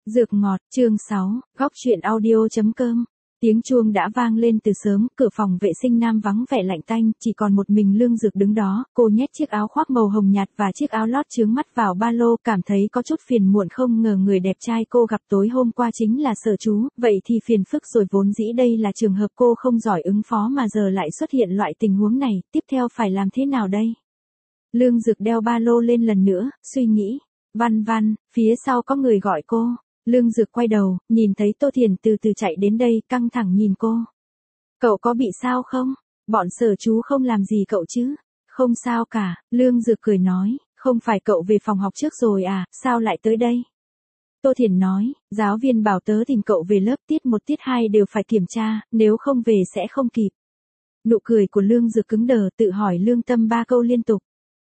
Dược ngọt, chương 6, góc chuyện audio.com. Tiếng chuông đã vang lên từ sớm, cửa phòng vệ sinh nam vắng vẻ lạnh tanh, chỉ còn một mình Lương Dược đứng đó, cô nhét chiếc áo khoác màu hồng nhạt và chiếc áo lót chướng mắt vào ba lô, cảm thấy có chút phiền muộn, không ngờ người đẹp trai cô gặp tối hôm qua chính là Sở Chú, vậy thì phiền phức rồi, vốn dĩ đây là trường hợp cô không giỏi ứng phó mà giờ lại xuất hiện loại tình huống này, tiếp theo phải làm thế nào đây? Lương Dược đeo ba lô lên lần nữa, suy nghĩ, văn, phía sau có người gọi cô. Lương Dược quay đầu, nhìn thấy Tô Thiền từ từ chạy đến đây, căng thẳng nhìn cô. Cậu có bị sao không? Bọn Sở Chú không làm gì cậu chứ? Không sao cả, Lương Dược cười nói, không phải cậu về phòng học trước rồi à, sao lại tới đây? Tô Thiền nói, giáo viên bảo tớ tìm cậu về lớp, tiết 1 tiết 2 đều phải kiểm tra, nếu không về sẽ không kịp. Nụ cười của Lương Dược cứng đờ, tự hỏi lương tâm 3 câu liên tục.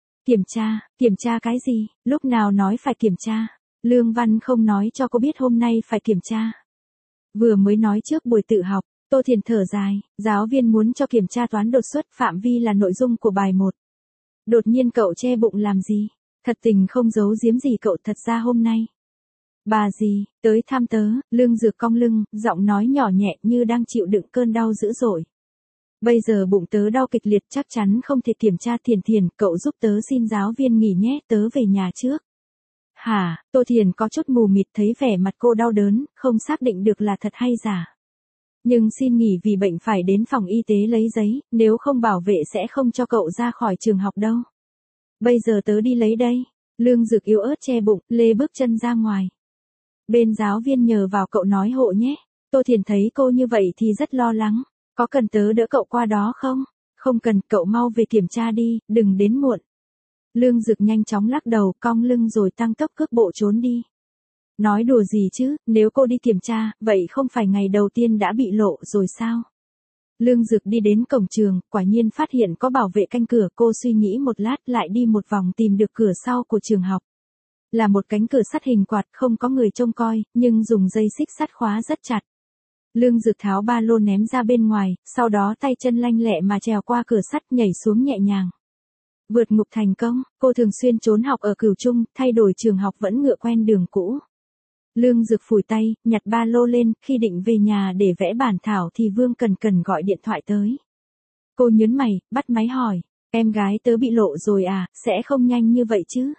Kiểm tra cái gì, lúc nào nói phải kiểm tra? Lương Văn không nói cho cô biết hôm nay phải kiểm tra. Vừa mới nói trước buổi tự học, Tô Thiền thở dài, giáo viên muốn cho kiểm tra toán đột xuất, phạm vi là nội dung của bài 1. Đột nhiên cậu che bụng làm gì? Thật tình không giấu giếm gì cậu, thật ra hôm nay. Bà gì, tới thăm tớ, Lương Dược cong lưng, giọng nói nhỏ nhẹ như đang chịu đựng cơn đau dữ dội. Bây giờ bụng tớ đau kịch liệt, chắc chắn không thể kiểm tra. Thiền, cậu giúp tớ xin giáo viên nghỉ nhé, tớ về nhà trước. Hả, Tô Thiền có chút mù mịt, thấy vẻ mặt cô đau đớn, không xác định được là thật hay giả. Nhưng xin nghỉ vì bệnh phải đến phòng y tế lấy giấy, nếu không bảo vệ sẽ không cho cậu ra khỏi trường học đâu. Bây giờ tớ đi lấy đây. Lương Dược yếu ớt che bụng, lê bước chân ra ngoài. Bên giáo viên nhờ vào cậu nói hộ nhé. Tô Thiền thấy cô như vậy thì rất lo lắng. Có cần tớ đỡ cậu qua đó không? Không cần, cậu mau về kiểm tra đi, đừng đến muộn. Lương Dược nhanh chóng lắc đầu, cong lưng rồi tăng tốc cước bộ trốn đi. Nói đùa gì chứ, nếu cô đi kiểm tra, vậy không phải ngày đầu tiên đã bị lộ rồi sao? Lương Dược đi đến cổng trường, quả nhiên phát hiện có bảo vệ canh cửa, cô suy nghĩ một lát lại đi một vòng tìm được cửa sau của trường học. Là một cánh cửa sắt hình quạt, không có người trông coi, nhưng dùng dây xích sắt khóa rất chặt. Lương Dược tháo ba lô ném ra bên ngoài, sau đó tay chân lanh lẹ mà trèo qua cửa sắt, nhảy xuống nhẹ nhàng. Vượt ngục thành công, cô thường xuyên trốn học ở Cửu Trung, thay đổi trường học vẫn ngựa quen đường cũ. Lương Dược phủi tay, nhặt ba lô lên, khi định về nhà để vẽ bản thảo thì Vương Cần gọi điện thoại tới. Cô nhớn mày, bắt máy hỏi, em gái tớ bị lộ rồi à, sẽ không nhanh như vậy chứ?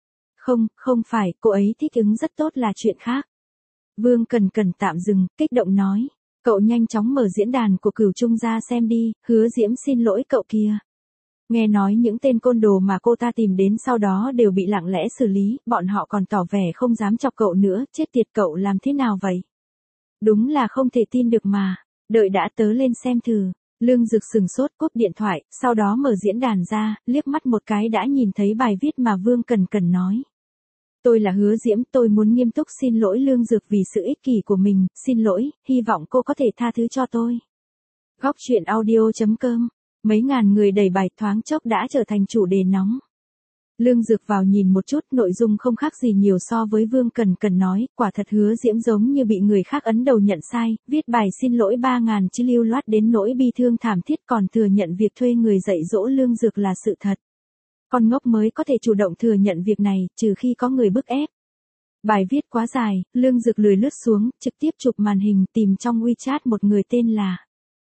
Không phải, cô ấy thích ứng rất tốt là chuyện khác. Vương Cần tạm dừng, kích động nói, cậu nhanh chóng mở diễn đàn của Cửu Trung ra xem đi, Hứa Diễm xin lỗi cậu kìa. Nghe nói những tên côn đồ mà cô ta tìm đến sau đó đều bị lặng lẽ xử lý, bọn họ còn tỏ vẻ không dám chọc cậu nữa, chết tiệt, cậu làm thế nào vậy? Đúng là không thể tin được mà, đợi đã, tớ lên xem thử. Lương Dược sừng sốt, cúp điện thoại, sau đó mở diễn đàn ra, liếc mắt một cái đã nhìn thấy bài viết mà Vương Cần nói. Tôi là Hứa Diễm, tôi muốn nghiêm túc xin lỗi Lương Dược vì sự ích kỷ của mình, xin lỗi, hy vọng cô có thể tha thứ cho tôi. Góc chuyện audio.com. Mấy ngàn người đẩy bài thoáng chốc đã trở thành chủ đề nóng. Lương Dược vào nhìn một chút, nội dung không khác gì nhiều so với Vương Cần nói, quả thật Hứa Diễm giống như bị người khác ấn đầu nhận sai, viết bài xin lỗi 3.000 chữ lưu loát đến nỗi bi thương thảm thiết, còn thừa nhận việc thuê người dạy dỗ Lương Dược là sự thật. Con ngốc mới có thể chủ động thừa nhận việc này, trừ khi có người bức ép. Bài viết quá dài, Lương Dược lười lướt xuống, trực tiếp chụp màn hình tìm trong WeChat một người tên là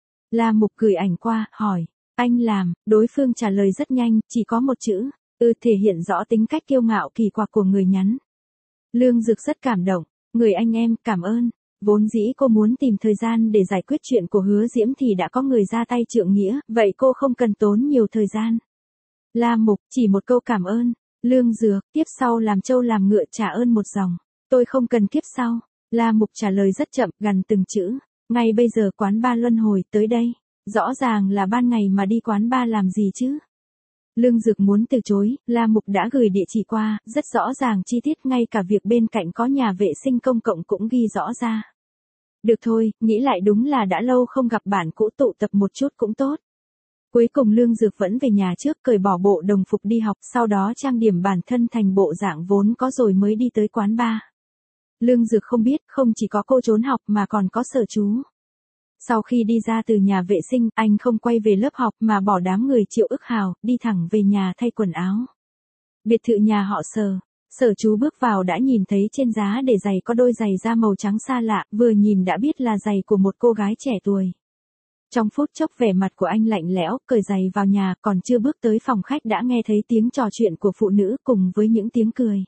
La Mục, gửi ảnh qua, hỏi, anh làm, đối phương trả lời rất nhanh, chỉ có một chữ, thể hiện rõ tính cách kiêu ngạo kỳ quặc của người nhắn. Lương Dược rất cảm động, người anh em, cảm ơn. Vốn dĩ cô muốn tìm thời gian để giải quyết chuyện của Hứa Diễm thì đã có người ra tay trượng nghĩa, vậy cô không cần tốn nhiều thời gian. La Mục, chỉ một câu cảm ơn. Lương Dược, tiếp sau làm trâu làm ngựa trả ơn một dòng. Tôi không cần kiếp sau. La Mục trả lời rất chậm, gần từng chữ. Ngay bây giờ quán bar Luân Hồi, tới đây. Rõ ràng là ban ngày mà đi quán bar làm gì chứ? Lương Dược muốn từ chối, La Mục đã gửi địa chỉ qua, rất rõ ràng chi tiết, ngay cả việc bên cạnh có nhà vệ sinh công cộng cũng ghi rõ ra. Được thôi, nghĩ lại đúng là đã lâu không gặp bạn cũ, tụ tập một chút cũng tốt. Cuối cùng Lương Dược vẫn về nhà trước, cởi bỏ bộ đồng phục đi học, sau đó trang điểm bản thân thành bộ dạng vốn có rồi mới đi tới quán bar. Lương Dược không biết, không chỉ có cô trốn học mà còn có Sở Chú. Sau khi đi ra từ nhà vệ sinh, anh không quay về lớp học mà bỏ đám người Triệu Ức Hào, đi thẳng về nhà thay quần áo. Biệt thự nhà họ Sở. Sở Chú bước vào đã nhìn thấy trên giá để giày có đôi giày da màu trắng xa lạ, vừa nhìn đã biết là giày của một cô gái trẻ tuổi. Trong phút chốc vẻ mặt của anh lạnh lẽo, cởi giày vào nhà, còn chưa bước tới phòng khách đã nghe thấy tiếng trò chuyện của phụ nữ cùng với những tiếng cười.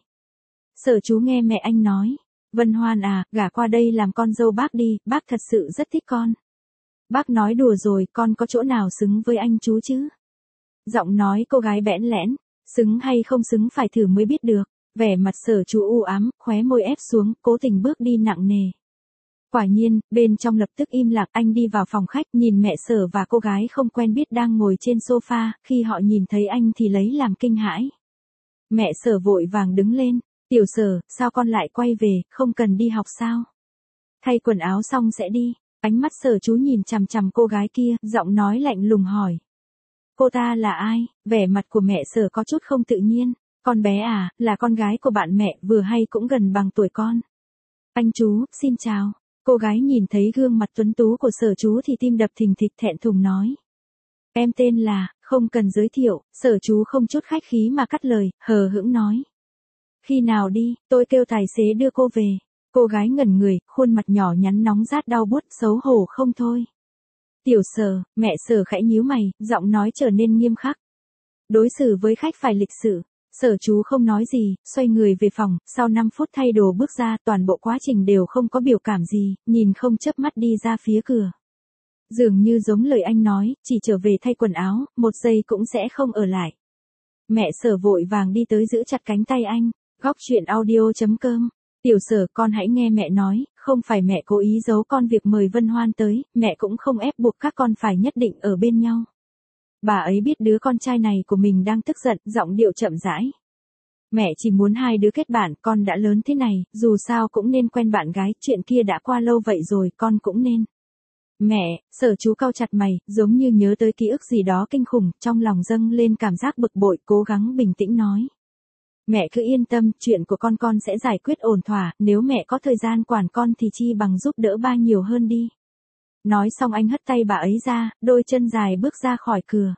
Sở Chú nghe mẹ anh nói, Vân Hoan à, gả qua đây làm con dâu bác đi, bác thật sự rất thích con. Bác nói đùa rồi, con có chỗ nào xứng với anh chú chứ? Giọng nói cô gái bẽn lẽn, xứng hay không xứng phải thử mới biết được. Vẻ mặt Sở Chú u ám, khóe môi ép xuống, cố tình bước đi nặng nề. Quả nhiên, bên trong lập tức im lặng, anh đi vào phòng khách, nhìn mẹ Sở và cô gái không quen biết đang ngồi trên sofa, khi họ nhìn thấy anh thì lấy làm kinh hãi. Mẹ Sở vội vàng đứng lên, Tiểu Sở, sao con lại quay về, không cần đi học sao? Thay quần áo xong sẽ đi. Ánh mắt Sở Chú nhìn chằm chằm cô gái kia, giọng nói lạnh lùng hỏi. Cô ta là ai? Vẻ mặt của mẹ Sở có chút không tự nhiên. Con bé à, là con gái của bạn mẹ, vừa hay cũng gần bằng tuổi con. Anh chú, xin chào. Cô gái nhìn thấy gương mặt tuấn tú của Sở Chú thì tim đập thình thịch thẹn thùng nói. Em tên là, không cần giới thiệu, Sở Chú không chút khách khí mà cắt lời, hờ hững nói. Khi nào đi, tôi kêu tài xế đưa cô về. Cô gái ngẩn người, khuôn mặt nhỏ nhắn nóng rát đau buốt, xấu hổ không thôi. Tiểu Sở, mẹ Sở khẽ nhíu mày, giọng nói trở nên nghiêm khắc. Đối xử với khách phải lịch sự. Sở Chú không nói gì, xoay người về phòng, sau 5 phút thay đồ bước ra, toàn bộ quá trình đều không có biểu cảm gì, nhìn không chớp mắt đi ra phía cửa. Dường như giống lời anh nói, chỉ trở về thay quần áo, 1 giây cũng sẽ không ở lại. Mẹ Sở vội vàng đi tới giữ chặt cánh tay anh, góc chuyện audio.com. Tiểu Sở, con hãy nghe mẹ nói, không phải mẹ cố ý giấu con việc mời Vân Hoan tới, mẹ cũng không ép buộc các con phải nhất định ở bên nhau. Bà ấy biết đứa con trai này của mình đang tức giận, giọng điệu chậm rãi. Mẹ chỉ muốn hai đứa kết bạn, con đã lớn thế này, dù sao cũng nên quen bạn gái, chuyện kia đã qua lâu vậy rồi, con cũng nên. Mẹ, Sở Chú cau chặt mày, giống như nhớ tới ký ức gì đó kinh khủng, trong lòng dâng lên cảm giác bực bội, cố gắng bình tĩnh nói. Mẹ cứ yên tâm, chuyện của con sẽ giải quyết ổn thỏa, nếu mẹ có thời gian quản con thì chi bằng giúp đỡ ba nhiều hơn đi. Nói xong anh hất tay bà ấy ra, đôi chân dài bước ra khỏi cửa.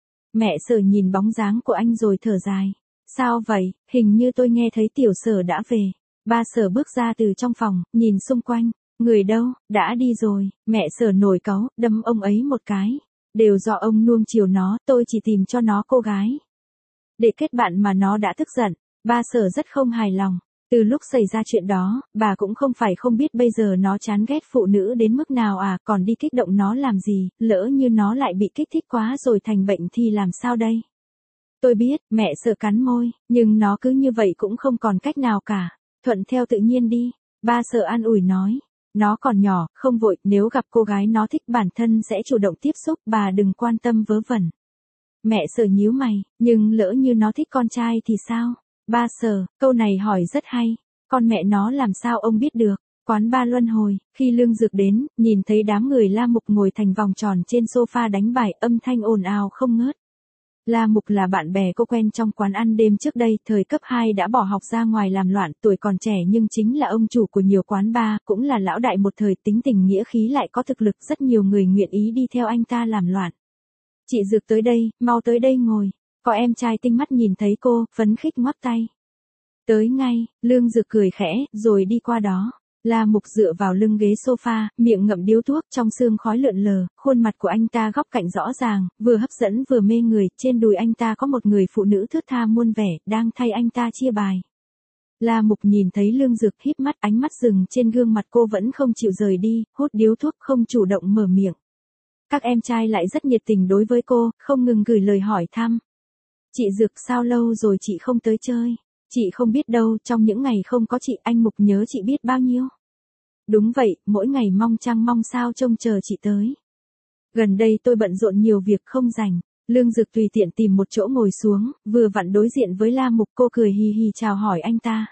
Mẹ Sở nhìn bóng dáng của anh rồi thở dài. Sao vậy, hình như tôi nghe thấy Tiểu Sở đã về. Ba Sở bước ra từ trong phòng, nhìn xung quanh. Người đâu, đã đi rồi. Mẹ Sở nổi cáu, đâm ông ấy một cái. Đều do ông nuông chiều nó, tôi chỉ tìm cho nó cô gái. Để kết bạn mà nó đã tức giận. Ba Sở rất không hài lòng. Từ lúc xảy ra chuyện đó, bà cũng không phải không biết bây giờ nó chán ghét phụ nữ đến mức nào à, còn đi kích động nó làm gì, lỡ như nó lại bị kích thích quá rồi thành bệnh thì làm sao đây? Tôi biết, mẹ Sở cắn môi, nhưng nó cứ như vậy cũng không còn cách nào cả. Thuận theo tự nhiên đi. Ba Sở an ủi nói. Nó còn nhỏ, không vội, nếu gặp cô gái nó thích bản thân sẽ chủ động tiếp xúc, bà đừng quan tâm vớ vẩn. Mẹ Sở nhíu mày, nhưng lỡ như nó thích con trai thì sao? Ba Sở, câu này hỏi rất hay. Con mẹ nó làm sao ông biết được? Quán ba luân hồi, khi Lương Dược đến, nhìn thấy đám người La Mục ngồi thành vòng tròn trên sofa đánh bài, âm thanh ồn ào không ngớt. La Mục là bạn bè cô quen trong quán ăn đêm trước đây, thời cấp 2 đã bỏ học ra ngoài làm loạn, tuổi còn trẻ nhưng chính là ông chủ của nhiều quán bar, cũng là lão đại một thời, tính tình nghĩa khí lại có thực lực, rất nhiều người nguyện ý đi theo anh ta làm loạn. Chị Dược tới đây, mau tới đây ngồi. Có em trai tinh mắt nhìn thấy cô, phấn khích ngoắc tay. Tới ngay, Lương Dược cười khẽ, rồi đi qua đó. La Mục dựa vào lưng ghế sofa, miệng ngậm điếu thuốc, trong sương khói lượn lờ, khuôn mặt của anh ta góc cạnh rõ ràng, vừa hấp dẫn vừa mê người, trên đùi anh ta có một người phụ nữ thướt tha muôn vẻ, đang thay anh ta chia bài. La Mục nhìn thấy Lương Dược híp mắt, ánh mắt dừng trên gương mặt cô vẫn không chịu rời đi, hút điếu thuốc không chủ động mở miệng. Các em trai lại rất nhiệt tình đối với cô, không ngừng gửi lời hỏi thăm. Chị Dược sao lâu rồi chị không tới chơi? Chị không biết đâu, trong những ngày không có chị anh Mục nhớ chị biết bao nhiêu. Đúng vậy, mỗi ngày mong trăng mong sao trông chờ chị tới. Gần đây tôi bận rộn nhiều việc không rảnh. Lương Dược tùy tiện tìm một chỗ ngồi xuống, vừa vặn đối diện với La Mục, cô cười hì hì chào hỏi anh ta.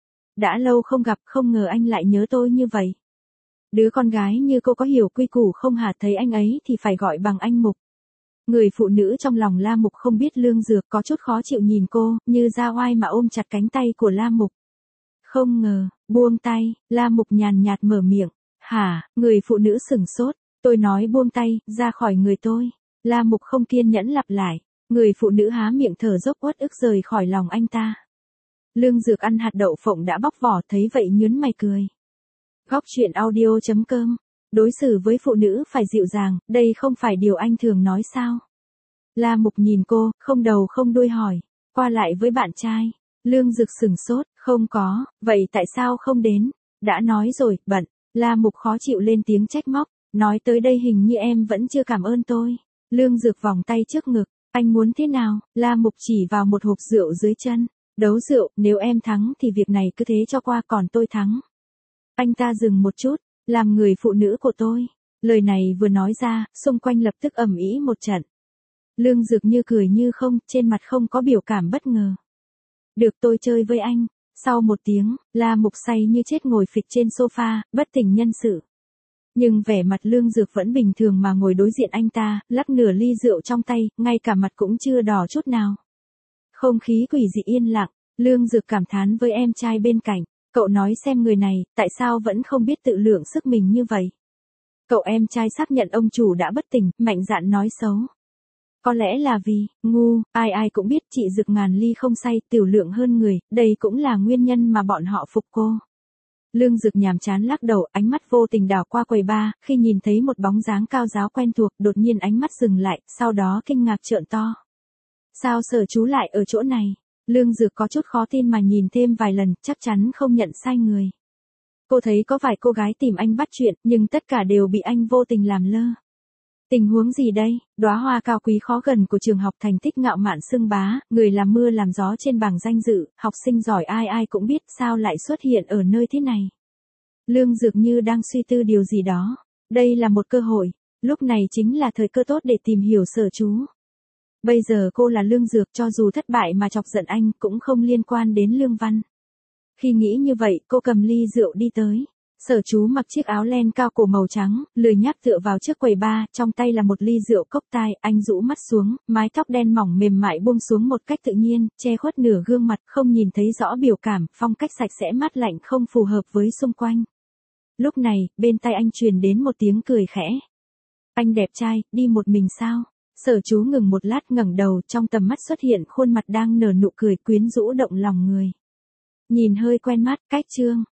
Đã lâu không gặp, không ngờ anh lại nhớ tôi như vậy. Đứa con gái như cô có hiểu quy củ không hả, thấy anh ấy thì phải gọi bằng anh Mục. Người phụ nữ trong lòng La Mục không biết Lương Dược có chút khó chịu nhìn cô, như ra oai mà ôm chặt cánh tay của La Mục. Không ngờ, buông tay, La Mục nhàn nhạt mở miệng. Hả, người phụ nữ sửng sốt, tôi nói buông tay, ra khỏi người tôi. La Mục không kiên nhẫn lặp lại, người phụ nữ há miệng thở dốc uất ức rời khỏi lòng anh ta. Lương Dược ăn hạt đậu phộng đã bóc vỏ, thấy vậy nhướng mày cười. Góc chuyện audio.com. Đối xử với phụ nữ phải dịu dàng, đây không phải điều anh thường nói sao? La Mục nhìn cô, không đầu không đuôi hỏi. Qua lại với bạn trai. Lương Dược sửng sốt, không có, vậy tại sao không đến? Đã nói rồi, bận. La Mục khó chịu lên tiếng trách móc. Nói tới đây hình như em vẫn chưa cảm ơn tôi. Lương Dược vòng tay trước ngực. Anh muốn thế nào? La Mục chỉ vào một hộp rượu dưới chân. Đấu rượu, nếu em thắng thì việc này cứ thế cho qua, còn tôi thắng. Anh ta dừng một chút. Làm người phụ nữ của tôi. Lời này vừa nói ra, xung quanh lập tức ầm ĩ một trận. Lương Dược như cười như không, trên mặt không có biểu cảm bất ngờ. Được, tôi chơi với anh. Sau một tiếng, La Mục say như chết ngồi phịch trên sofa, bất tỉnh nhân sự. Nhưng vẻ mặt Lương Dược vẫn bình thường mà ngồi đối diện anh ta, lắc nửa ly rượu trong tay, ngay cả mặt cũng chưa đỏ chút nào. Không khí quỷ dị yên lặng, Lương Dược cảm thán với em trai bên cạnh. Cậu nói xem người này, tại sao vẫn không biết tự lượng sức mình như vậy? Cậu em trai xác nhận ông chủ đã bất tỉnh, mạnh dạn nói xấu. Có lẽ là vì, ngu, ai cũng biết chị Dực ngàn ly không say, tiểu lượng hơn người, đây cũng là nguyên nhân mà bọn họ phục cô. Lương Dực nhàm chán lắc đầu, ánh mắt vô tình đảo qua quầy bar, khi nhìn thấy một bóng dáng cao ráo quen thuộc, đột nhiên ánh mắt dừng lại, sau đó kinh ngạc trợn to. Sao Sở Chú lại ở chỗ này? Lương Dực có chút khó tin mà nhìn thêm vài lần, chắc chắn không nhận sai người. Cô thấy có vài cô gái tìm anh bắt chuyện, nhưng tất cả đều bị anh vô tình làm lơ. Tình huống gì đây? Đóa hoa cao quý khó gần của trường học, thành tích ngạo mạn xưng bá, người làm mưa làm gió trên bảng danh dự, học sinh giỏi ai cũng biết, sao lại xuất hiện ở nơi thế này? Lương Dược như đang suy tư điều gì đó. Đây là một cơ hội, lúc này chính là thời cơ tốt để tìm hiểu Sở Chú. Bây giờ cô là Lương Dược, cho dù thất bại mà chọc giận anh cũng không liên quan đến Lương Văn. Khi nghĩ như vậy, cô cầm ly rượu đi tới. Sở Chú mặc chiếc áo len cao cổ màu trắng, lười nhác tựa vào trước quầy bar, trong tay là một ly rượu cốc tai, anh rũ mắt xuống, mái tóc đen mỏng mềm mại buông xuống một cách tự nhiên, che khuất nửa gương mặt, không nhìn thấy rõ biểu cảm, phong cách sạch sẽ mát lạnh không phù hợp với xung quanh. Lúc này, bên tai anh truyền đến một tiếng cười khẽ. Anh đẹp trai, đi một mình sao? Sở Chú ngừng một lát, ngẩng đầu, trong tầm mắt xuất hiện khuôn mặt đang nở nụ cười quyến rũ động lòng người. Nhìn hơi quen mắt, cách chương.